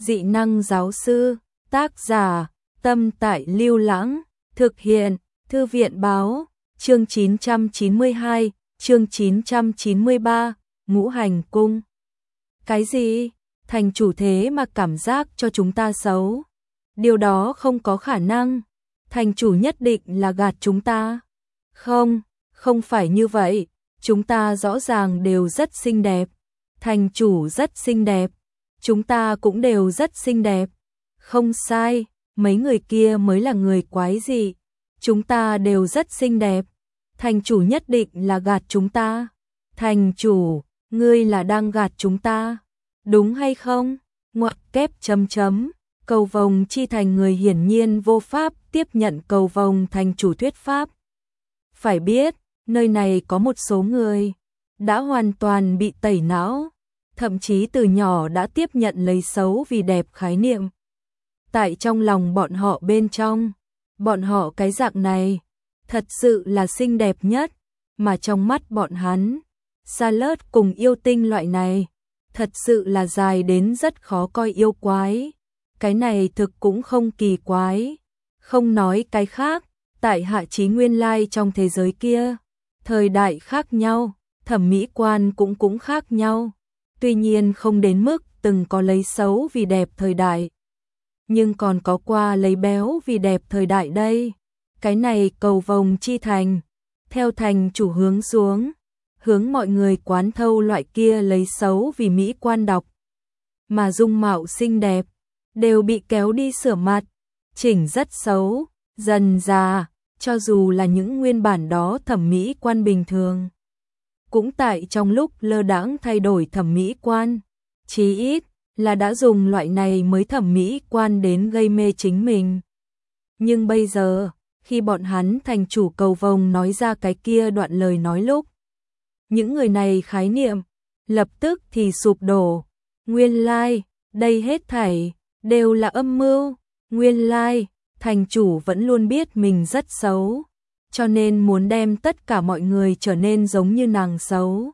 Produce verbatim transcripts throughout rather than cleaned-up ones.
Dị năng giáo sư, tác giả, Tâm Tại Lưu Lãng, thực hiện, Thư viện báo, chương chín trăm chín mươi hai, chương chín trăm chín mươi ba, Ngũ Hành Cung. Cái gì? Thành chủ thế mà cảm giác cho chúng ta xấu. Điều đó không có khả năng. Thành chủ nhất định là gạt chúng ta. Không, không phải như vậy. Chúng ta rõ ràng đều rất xinh đẹp. Thành chủ rất xinh đẹp. Chúng ta cũng đều rất xinh đẹp. Không sai, mấy người kia mới là người quái dị. Chúng ta đều rất xinh đẹp. Thành chủ nhất định là gạt chúng ta. Thành chủ, ngươi là đang gạt chúng ta. Đúng hay không? Ngoặc kép chấm chấm. Cầu vồng chi thành người hiển nhiên vô pháp tiếp nhận cầu vồng thành chủ thuyết pháp. Phải biết, nơi này có một số người đã hoàn toàn bị tẩy não, thậm chí từ nhỏ đã tiếp nhận lấy xấu vì đẹp khái niệm. Tại trong lòng bọn họ bên trong, bọn họ cái dạng này thật sự là xinh đẹp nhất, mà trong mắt bọn hắn, Salad cùng yêu tinh loại này thật sự là dài đến rất khó coi yêu quái. Cái này thực cũng không kỳ quái. Không nói cái khác, tại Hạ Chí nguyên lai trong thế giới kia, thời đại khác nhau, thẩm mỹ quan cũng cũng khác nhau. Tuy nhiên không đến mức từng có lấy xấu vì đẹp thời đại, nhưng còn có qua lấy béo vì đẹp thời đại đây. Cái này cầu vồng chi thành, theo thành chủ hướng xuống, hướng mọi người quán thâu loại kia lấy xấu vì mỹ quan đọc. Mà dung mạo xinh đẹp, đều bị kéo đi sửa mặt, chỉnh rất xấu, dần già, cho dù là những nguyên bản đó thẩm mỹ quan bình thường, cũng tại trong lúc lơ đãng thay đổi thẩm mỹ quan, chí ít là đã dùng loại này mới thẩm mỹ quan đến gây mê chính mình. Nhưng bây giờ, khi bọn hắn thành chủ cầu vồng nói ra cái kia đoạn lời nói lúc, những người này khái niệm lập tức thì sụp đổ. Nguyên lai, đây hết thảy đều là âm mưu. Nguyên lai, thành chủ vẫn luôn biết mình rất xấu, cho nên muốn đem tất cả mọi người trở nên giống như nàng xấu.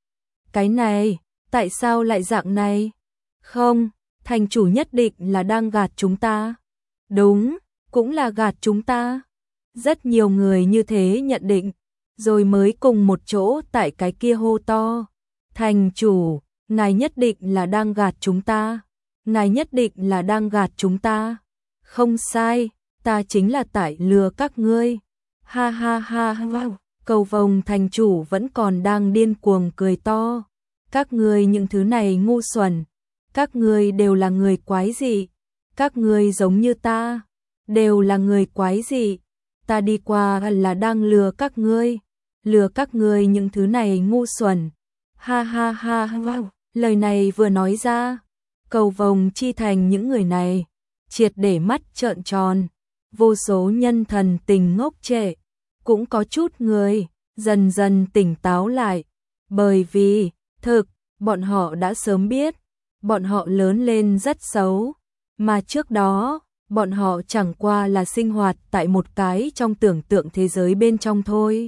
Cái này, tại sao lại dạng này? Không, thành chủ nhất định là đang gạt chúng ta. Đúng, cũng là gạt chúng ta. Rất nhiều người như thế nhận định, rồi mới cùng một chỗ tại cái kia hô to. Thành chủ, ngài nhất định là đang gạt chúng ta. Ngài nhất định là đang gạt chúng ta. Không sai, ta chính là tại lừa các ngươi. Ha ha ha ha. Cầu vồng thành chủ vẫn còn đang điên cuồng cười to. Các ngươi những thứ này ngu xuẩn. Các ngươi đều là người quái dị. Các ngươi giống như ta, đều là người quái dị. Ta đi qua là đang lừa các ngươi. Lừa các ngươi những thứ này ngu xuẩn. Ha ha ha ha. Lời này vừa nói ra, cầu vồng chi thành những người này triệt để mắt trợn tròn, vô số nhân thần tình ngốc trệ, cũng có chút người dần dần tỉnh táo lại, bởi vì thực bọn họ đã sớm biết, bọn họ lớn lên rất xấu, mà trước đó bọn họ chẳng qua là sinh hoạt tại một cái trong tưởng tượng thế giới bên trong thôi.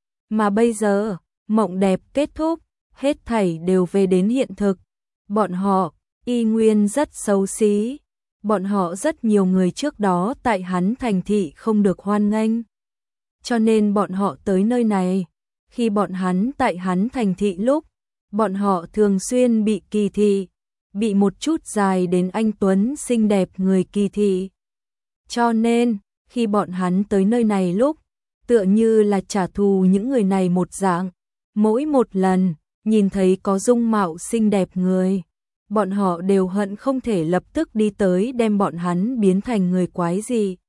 Mà bây giờ, mộng đẹp kết thúc, hết thảy đều về đến hiện thực. Bọn họ y nguyên rất xấu xí. Bọn họ rất nhiều người trước đó tại hắn thành thị không được hoan nghênh, cho nên bọn họ tới nơi này. Khi bọn hắn tại hắn thành thị lúc, bọn họ thường xuyên bị kỳ thị, bị một chút dài đến anh tuấn xinh đẹp người kỳ thị. Cho nên, khi bọn hắn tới nơi này lúc, tựa như là trả thù những người này một dạng. Mỗi một lần nhìn thấy có dung mạo xinh đẹp người, bọn họ đều hận không thể lập tức đi tới đem bọn hắn biến thành người quái gì.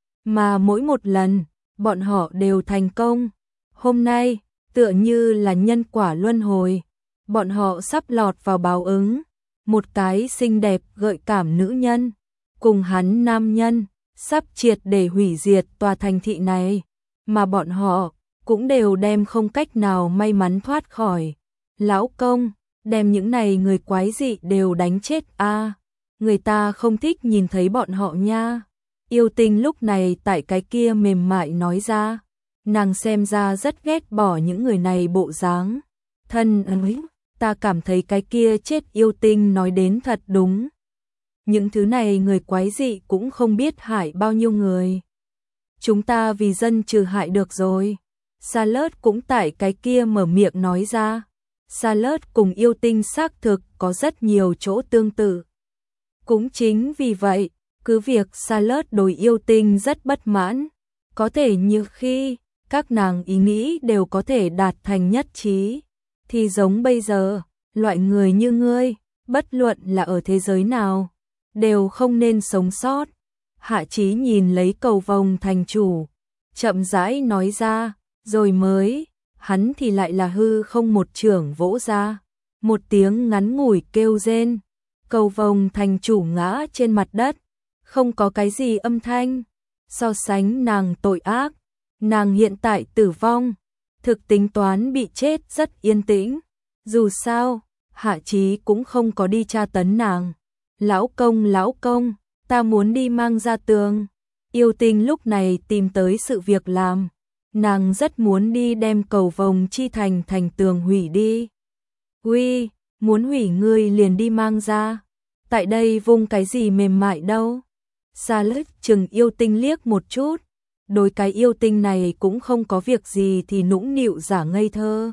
Mà mỗi một lần, bọn họ đều thành công. Hôm nay, tựa như là nhân quả luân hồi, bọn họ sắp lọt vào báo ứng. Một cái xinh đẹp gợi cảm nữ nhân, cùng hắn nam nhân, sắp triệt để hủy diệt tòa thành thị này, mà bọn họ cũng đều đem không cách nào may mắn thoát khỏi. Lão công, đem những này người quái dị đều đánh chết a. À, người ta không thích nhìn thấy bọn họ nha. Yêu tinh lúc này tại cái kia mềm mại nói ra, nàng xem ra rất ghét bỏ những người này bộ dáng. Thân ơi, ta cảm thấy cái kia chết yêu tinh nói đến thật đúng. những thứ này người quái dị cũng không biết hại bao nhiêu người. Chúng ta vì dân trừ hại được rồi. Salad cũng tại cái kia mở miệng nói ra. Salad cùng yêu tinh xác thực có rất nhiều chỗ tương tự. Cũng chính vì vậy, cứ việc Salad đối yêu tinh rất bất mãn, có thể như khi các nàng ý nghĩ đều có thể đạt thành nhất trí, thì giống bây giờ, loại người như ngươi, bất luận là ở thế giới nào, đều không nên sống sót. Hạ Chí nhìn lấy Cầu Vồng thành chủ, chậm rãi nói ra, rồi mới, hắn thì lại là hư không một chưởng vỗ ra, một tiếng ngắn ngủi kêu rên, Cầu Vồng thành chủ ngã trên mặt đất, không có cái gì âm thanh. So sánh nàng tội ác, nàng hiện tại tử vong, thực tính toán bị chết rất yên tĩnh. Dù sao, Hạ Chí cũng không có đi tra tấn nàng. Lão công, lão công, ta muốn đi mang ra tường. Yêu tinh lúc này tìm tới sự việc làm. Nàng rất muốn đi đem Cầu Vồng chi thành thành tường hủy đi. Uy, muốn hủy ngươi liền đi mang ra. Tại đây vung cái gì mềm mại đâu. Salad chừng yêu tinh liếc một chút. Đối cái yêu tinh này cũng không có việc gì thì nũng nịu giả ngây thơ.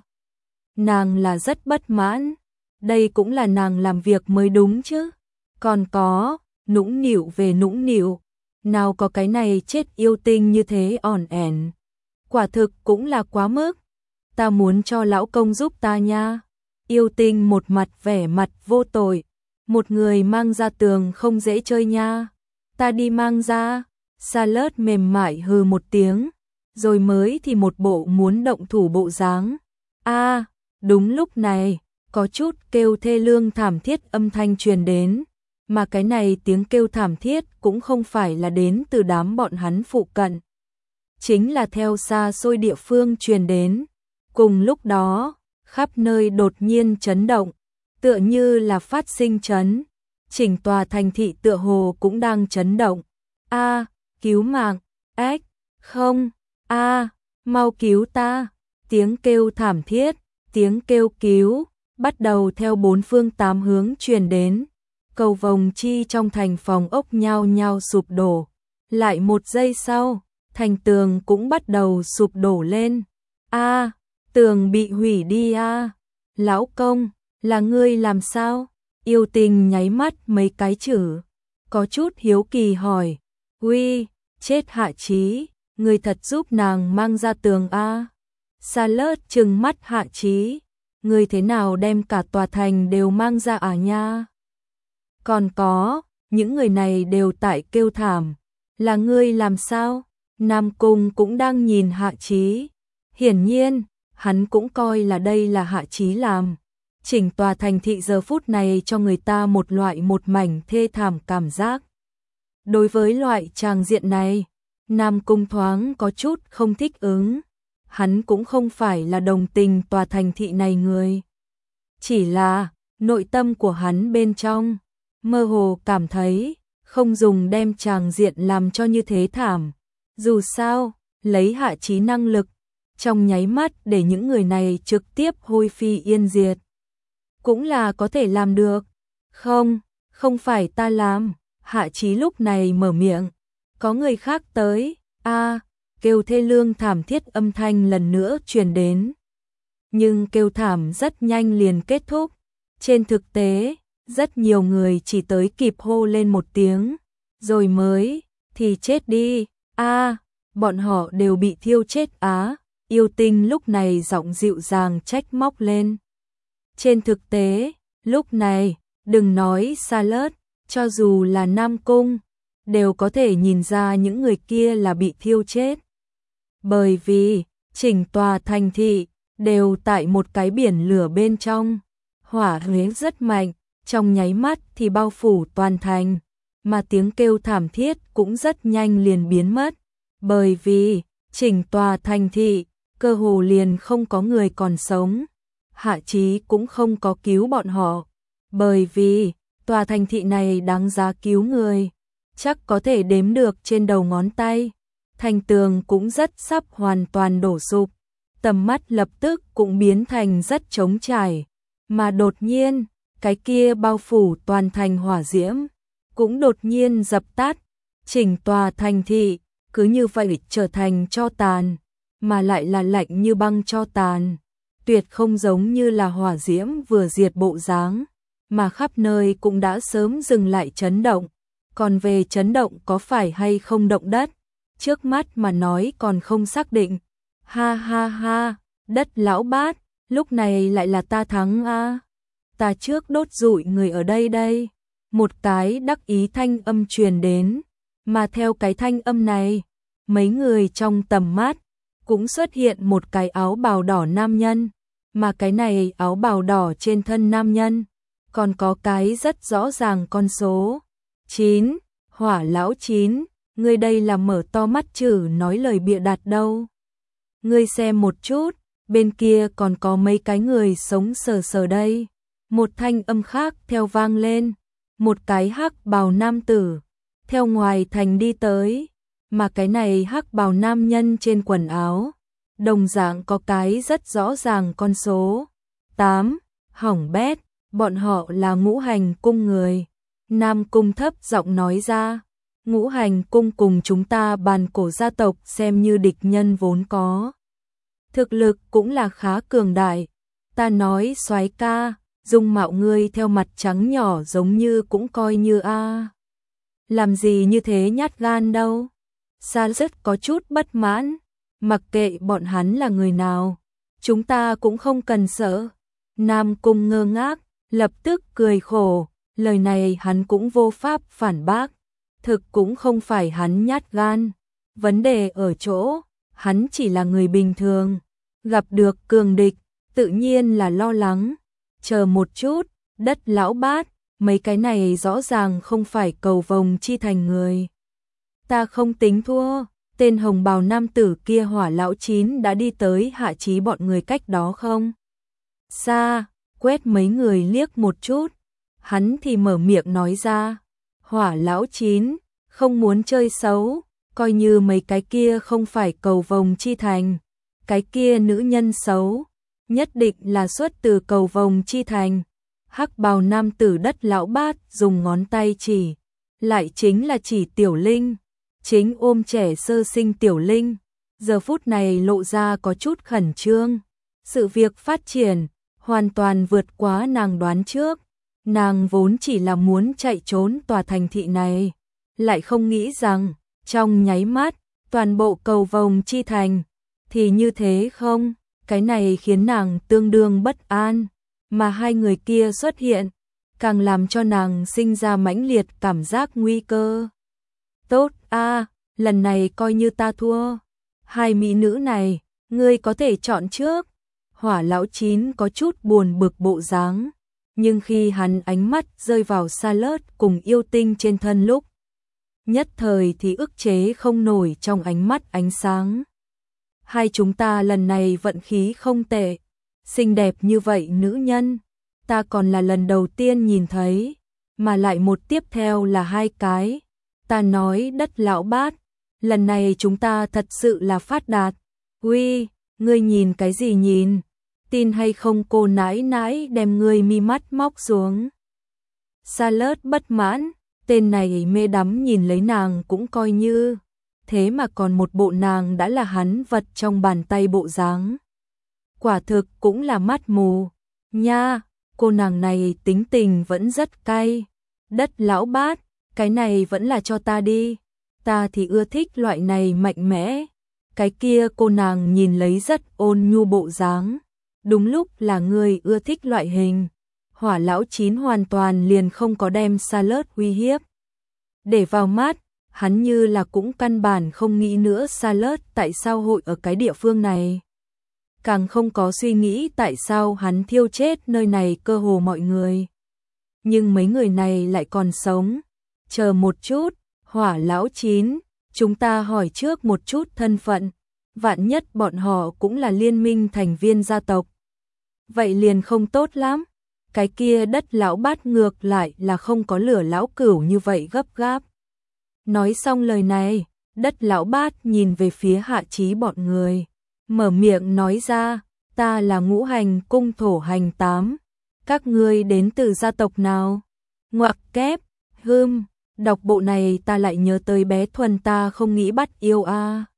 Nàng là rất bất mãn. Đây cũng là nàng làm việc mới đúng chứ. Còn có, nũng nịu về nũng nịu. Nào có cái này chết yêu tinh như thế ỏn ẻn. Quả thực cũng là quá mức. Ta muốn cho lão công giúp ta nha. Yêu tinh một mặt vẻ mặt vô tội. Một người mang ra tường không dễ chơi nha. Ta đi mang ra. Salad mềm mại hừ một tiếng. Rồi mới thì một bộ muốn động thủ bộ dáng. A, đúng lúc này, có chút kêu thê lương thảm thiết âm thanh truyền đến. Mà cái này tiếng kêu thảm thiết cũng không phải là đến từ đám bọn hắn phụ cận. Chính là theo xa xôi địa phương truyền đến. Cùng lúc đó, khắp nơi đột nhiên chấn động, tựa như là phát sinh chấn. Chỉnh tòa thành thị tựa hồ cũng đang chấn động. A, cứu mạng, ếch, không, a, mau cứu ta. Tiếng kêu thảm thiết, tiếng kêu cứu, bắt đầu theo bốn phương tám hướng truyền đến. Cầu Vồng chi trong thành phòng ốc nhao nhao sụp đổ. Lại một giây sau, thành tường cũng bắt đầu sụp đổ lên. A, tường bị hủy đi a. Lão công, là ngươi làm sao? Yêu tinh nháy mắt mấy cái chữ, có chút hiếu kỳ hỏi. Uy, chết Hạ Chí, ngươi thật giúp nàng mang ra tường a. Salad trừng mắt Hạ Chí, ngươi thế nào đem cả tòa thành đều mang ra à nha? Còn có, những người này đều tại kêu thảm, là ngươi làm sao? Nam Cung cũng đang nhìn Hạ Chí. Hiển nhiên, hắn cũng coi là đây là Hạ Chí làm. Chỉnh tòa thành thị giờ phút này cho người ta một loại một mảnh thê thảm cảm giác. Đối với loại tràng diện này, Nam Cung thoáng có chút không thích ứng. Hắn cũng không phải là đồng tình tòa thành thị này người. Chỉ là, nội tâm của hắn bên trong, mơ hồ cảm thấy, không dùng đem tràng diện làm cho như thế thảm. Dù sao, lấy Hạ Chí năng lực, trong nháy mắt để những người này trực tiếp hôi phi yên diệt. Cũng là có thể làm được. Không, không phải ta làm. Hạ Chí lúc này mở miệng. Có người khác tới. A, kêu thê lương thảm thiết âm thanh lần nữa truyền đến. Nhưng kêu thảm rất nhanh liền kết thúc. Trên thực tế, rất nhiều người chỉ tới kịp hô lên một tiếng. Rồi mới, thì chết đi. A, bọn họ đều bị thiêu chết á. Yêu tinh lúc này giọng dịu dàng trách móc lên. Trên thực tế, lúc này, đừng nói Salad, cho dù là Nam Cung, đều có thể nhìn ra những người kia là bị thiêu chết. Bởi vì, chỉnh tòa thành thị, đều tại một cái biển lửa bên trong. Hỏa huyết rất mạnh, trong nháy mắt thì bao phủ toàn thành, mà tiếng kêu thảm thiết cũng rất nhanh liền biến mất. Bởi vì, chỉnh tòa thành thị, cơ hồ liền không có người còn sống. Hạ Chí cũng không có cứu bọn họ, bởi vì tòa thành thị này đáng giá cứu người, chắc có thể đếm được trên đầu ngón tay. Thành tường cũng rất sắp hoàn toàn đổ sụp, tầm mắt lập tức cũng biến thành rất trống trải, mà đột nhiên, cái kia bao phủ toàn thành hỏa diễm, cũng đột nhiên dập tắt, chỉnh tòa thành thị, cứ như vậy trở thành tro tàn, mà lại là lạnh như băng tro tàn, tuyệt không giống như là hỏa diễm vừa diệt bộ dáng, mà khắp nơi cũng đã sớm dừng lại chấn động, còn về chấn động có phải hay không động đất, trước mắt mà nói còn không xác định. Ha ha ha, đất lão bát, lúc này lại là ta thắng a. Ta trước đốt rụi người ở đây đây. Một cái đắc ý thanh âm truyền đến, mà theo cái thanh âm này, mấy người trong tầm mắt cũng xuất hiện một cái áo bào đỏ nam nhân, mà cái này áo bào đỏ trên thân nam nhân còn có cái rất rõ ràng con số chín, Hỏa lão chín, ngươi đây là mở to mắt chử nói lời bịa đặt đâu. Ngươi xem một chút, bên kia còn có mấy cái người sống sờ sờ đây. Một thanh âm khác theo vang lên, một cái hắc bào nam tử theo ngoài thành đi tới, mà cái này hắc bào nam nhân trên quần áo đồng dạng có cái rất rõ ràng con số tám, hỏng bét, bọn họ là Ngũ Hành cung người. Nam Cung thấp giọng nói ra, Ngũ Hành cung cùng chúng ta bàn cổ gia tộc xem như địch nhân vốn có. Thực lực cũng là khá cường đại, ta nói soái ca, dung mạo ngươi theo mặt trắng nhỏ giống như cũng coi như a. Làm gì như thế nhát gan đâu. Sa rất có chút bất mãn, mặc kệ bọn hắn là người nào, chúng ta cũng không cần sợ. Nam Cung ngơ ngác, lập tức cười khổ, lời này hắn cũng vô pháp phản bác, thực cũng không phải hắn nhát gan, vấn đề ở chỗ, hắn chỉ là người bình thường, gặp được cường địch, tự nhiên là lo lắng. Chờ một chút, đất lão bát, mấy cái này rõ ràng không phải cầu vồng chi thành người. Ta không tính thua, tên hồng bào nam tử kia Hỏa lão chín đã đi tới hạ chí bọn người cách đó không? Xa, quét mấy người liếc một chút, hắn thì mở miệng nói ra, Hỏa lão chín, không muốn chơi xấu, coi như mấy cái kia không phải cầu vồng chi thành, cái kia nữ nhân xấu, nhất định là xuất từ cầu vồng chi thành. Hắc bào nam tử đất lão bát dùng ngón tay chỉ, lại chính là chỉ Tiểu Linh, chính ôm trẻ sơ sinh Tiểu Linh, giờ phút này lộ ra có chút khẩn trương. Sự việc phát triển hoàn toàn vượt quá nàng đoán trước, nàng vốn chỉ là muốn chạy trốn tòa thành thị này, lại không nghĩ rằng trong nháy mắt toàn bộ cầu vồng chi thành thì như thế không, cái này khiến nàng tương đương bất an, mà hai người kia xuất hiện càng làm cho nàng sinh ra mãnh liệt cảm giác nguy cơ. Tốt a, lần này coi như ta thua. Hai mỹ nữ này, ngươi có thể chọn trước. Hỏa lão chín có chút buồn bực bộ dáng, nhưng khi hắn ánh mắt rơi vào Sa-lớt cùng yêu tinh trên thân lúc, nhất thời thì ức chế không nổi trong ánh mắt ánh sáng. Hai chúng ta lần này vận khí không tệ, xinh đẹp như vậy nữ nhân, ta còn là lần đầu tiên nhìn thấy, mà lại một tiếp theo là hai cái. Ta nói đất lão bát, lần này chúng ta thật sự là phát đạt. Uy, ngươi nhìn cái gì nhìn? Tin hay không cô nãi nãi đem ngươi mi mắt móc xuống. Sa-lớt bất mãn, tên này mê đắm nhìn lấy nàng cũng coi như, thế mà còn một bộ nàng đã là hắn vật trong bàn tay bộ dáng. Quả thực cũng là mắt mù. Nha, cô nàng này tính tình vẫn rất cay. Đất lão bát, cái này vẫn là cho ta đi. Ta thì ưa thích loại này mạnh mẽ. Cái kia cô nàng nhìn lấy rất ôn nhu bộ dáng. Đúng lúc là người ưa thích loại hình. Hỏa lão chín hoàn toàn liền không có đem Sa-lớt uy hiếp để vào mắt, hắn như là cũng căn bản không nghĩ nữa Sa-lớt tại sao hội ở cái địa phương này. Càng không có suy nghĩ tại sao hắn thiêu chết nơi này cơ hồ mọi người. Nhưng mấy người này lại còn sống. Chờ một chút, Hỏa lão chín, chúng ta hỏi trước một chút thân phận, vạn nhất bọn họ cũng là liên minh thành viên gia tộc. Vậy liền không tốt lắm. Cái kia đất lão bát ngược lại là không có lửa lão cửu như vậy gấp gáp. Nói xong lời này, đất lão bát nhìn về phía hạ chí bọn người, mở miệng nói ra, ta là Ngũ Hành cung thổ hành tám, các ngươi đến từ gia tộc nào? Ngoặc kép, hưm, Đọc bộ này ta lại nhớ tới bé Thuần ta không nghĩ bắt yêu a.